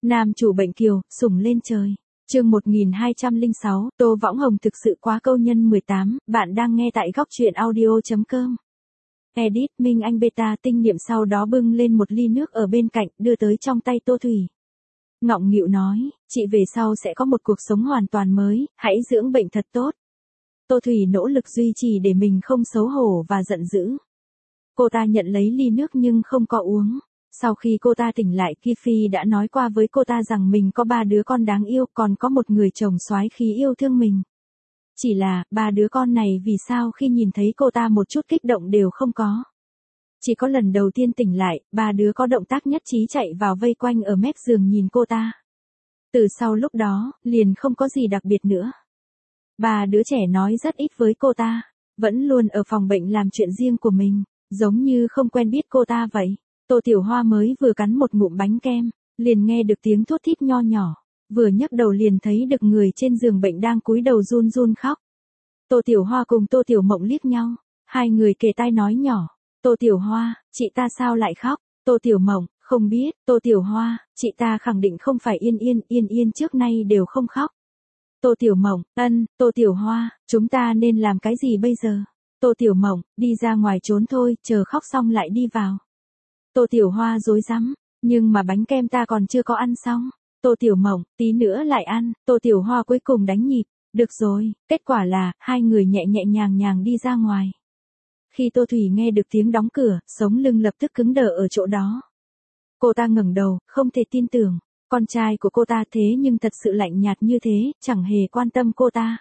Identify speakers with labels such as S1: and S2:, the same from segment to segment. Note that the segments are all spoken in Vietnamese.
S1: Nam chủ bệnh kiều, sủng lên trời. Chương 1206, Tô Võng Hồng thực sự quá câu nhân 18, bạn đang nghe tại góc truyện audio.com. Edit, Minh Anh Beta tinh niệm sau đó bưng lên một ly nước ở bên cạnh, đưa tới trong tay Tô Thủy. Ngọng nghịu nói, chị về sau sẽ có một cuộc sống hoàn toàn mới, hãy dưỡng bệnh thật tốt. Tô Thủy nỗ lực duy trì để mình không xấu hổ và giận dữ. Cô ta nhận lấy ly nước nhưng không có uống. Sau khi cô ta tỉnh lại, Kifi đã nói qua với cô ta rằng mình có 3 đứa con đáng yêu, còn có một người chồng soái khí yêu thương mình. Chỉ là, 3 đứa con này vì sao khi nhìn thấy cô ta một chút kích động đều không có. Chỉ có lần đầu tiên tỉnh lại, 3 đứa có động tác nhất trí chạy vào vây quanh ở mép giường nhìn cô ta. Từ sau lúc đó, liền không có gì đặc biệt nữa. 3 đứa trẻ nói rất ít với cô ta, vẫn luôn ở phòng bệnh làm chuyện riêng của mình, giống như không quen biết cô ta vậy. Tô Tiểu Hoa mới vừa cắn một ngụm bánh kem, liền nghe được tiếng thút thít nho nhỏ, vừa nhấc đầu liền thấy được người trên giường bệnh đang cúi đầu run run khóc. Tô Tiểu Hoa cùng Tô Tiểu Mộng liếc nhau, hai người kề tai nói nhỏ, Tô Tiểu Hoa, chị ta sao lại khóc? Tô Tiểu Mộng, không biết. Tô Tiểu Hoa, chị ta khẳng định không phải Yên Yên trước nay đều không khóc. Tô Tiểu Mộng, Tô Tiểu Hoa, chúng ta nên làm cái gì bây giờ? Tô Tiểu Mộng, đi ra ngoài trốn thôi, chờ khóc xong lại đi vào. Tô Tiểu Hoa rối rắm, nhưng mà bánh kem ta còn chưa có ăn xong. Tô Tiểu Mộng, tí nữa lại ăn. Tô Tiểu Hoa cuối cùng đánh nhịp, được rồi, kết quả là, hai người nhẹ nhẹ nhàng đi ra ngoài. Khi Tô Thủy nghe được tiếng đóng cửa, sống lưng lập tức cứng đờ ở chỗ đó. Cô ta ngẩng đầu, không thể tin tưởng, con trai của cô ta thế nhưng thật sự lạnh nhạt như thế, chẳng hề quan tâm cô ta.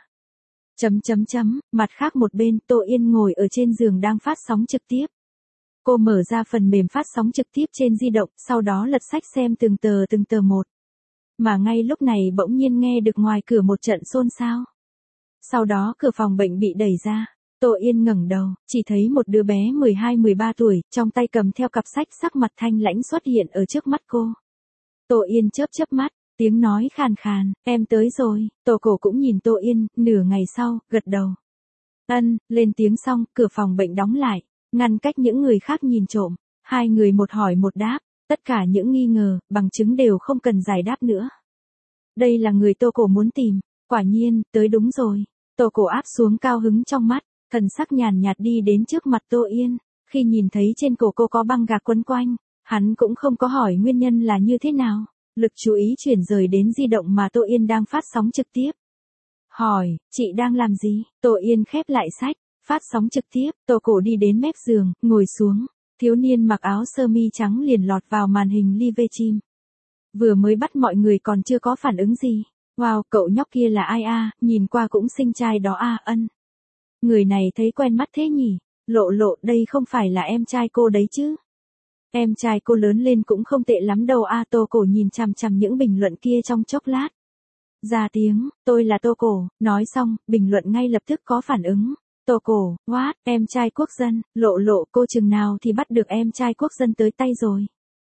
S1: Mặt khác một bên, Tô Yên ngồi ở trên giường đang phát sóng trực tiếp. Cô mở ra phần mềm phát sóng trực tiếp trên di động, sau đó lật sách xem từng tờ một. Mà ngay lúc này bỗng nhiên nghe được ngoài cửa một trận xôn xao. Sau đó cửa phòng bệnh bị đẩy ra. Tô Yên ngẩng đầu, chỉ thấy một đứa bé 12-13 tuổi, trong tay cầm theo cặp sách, sắc mặt thanh lãnh xuất hiện ở trước mắt cô. Tô Yên chớp mắt, tiếng nói khàn khàn, em tới rồi. Tô Cổ cũng nhìn Tô Yên, nửa ngày sau, gật đầu. Lên tiếng xong, cửa phòng bệnh đóng lại, ngăn cách những người khác nhìn trộm. Hai người một hỏi một đáp, tất cả những nghi ngờ, bằng chứng đều không cần giải đáp nữa. Đây là người Tô Cổ muốn tìm, quả nhiên, tới đúng rồi. Tô Cổ áp xuống cao hứng trong mắt, thần sắc nhàn nhạt đi đến trước mặt Tô Yên. Khi nhìn thấy trên cổ cô có băng gạc quấn quanh, hắn cũng không có hỏi nguyên nhân là như thế nào. Lực chú ý chuyển rời đến di động mà Tô Yên đang phát sóng trực tiếp. Hỏi, chị đang làm gì? Tô Yên khép lại sách, phát sóng trực tiếp. Tô Cổ đi đến mép giường, ngồi xuống. Thiếu niên mặc áo sơ mi trắng liền lọt vào màn hình live stream. Vừa mới bắt mọi người còn chưa có phản ứng gì. Wow, cậu nhóc kia là ai a? Nhìn qua cũng xinh trai đó a. Người này thấy quen mắt thế nhỉ? Lộ, đây không phải là em trai cô đấy chứ? Em trai cô lớn lên cũng không tệ lắm đâu a. Tô Cổ nhìn chằm chằm những bình luận kia trong chốc lát. Ra tiếng, tôi là Tô Cổ, nói xong, bình luận ngay lập tức có phản ứng. Tô Cổ, what, em trai quốc dân, lộ, cô chừng nào thì bắt được em trai quốc dân tới tay rồi.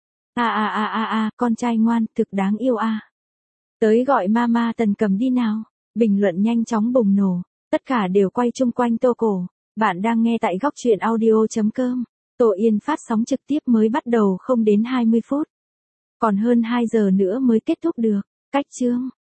S1: Con trai ngoan, thực đáng yêu a. Tới gọi mama Tần Cầm đi nào. Bình luận nhanh chóng bùng nổ, tất cả đều quay chung quanh Tô Cổ. Bạn đang nghe tại góc truyện audio.com. Tô Yên phát sóng trực tiếp mới bắt đầu không đến 20 phút. Còn hơn 2 giờ nữa mới kết thúc được. Cách chương